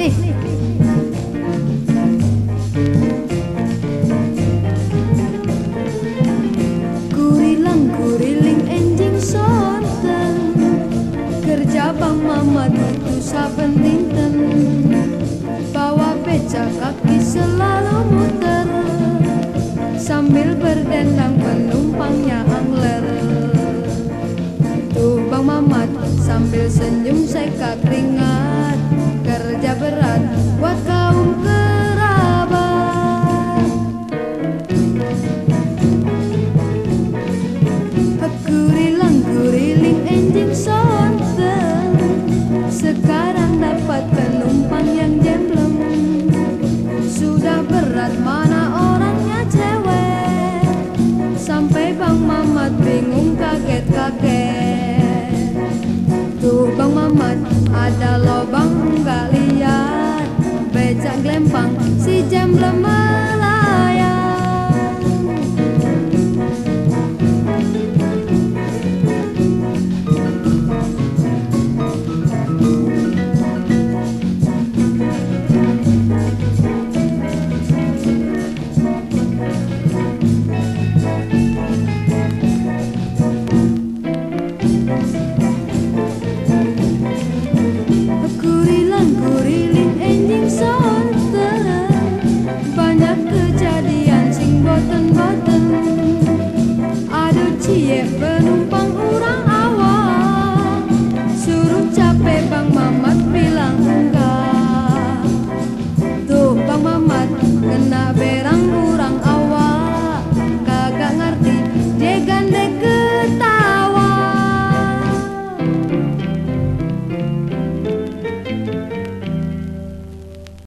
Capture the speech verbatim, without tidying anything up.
nih. Kurilang kuriling enjing sonten, kerja Bang Mamat itu saben dinten. Bawa beca kaki selalu muter, sambil berdendang penumpangnya angler. Tuh Bang Mamat sambil senyum seka keringat.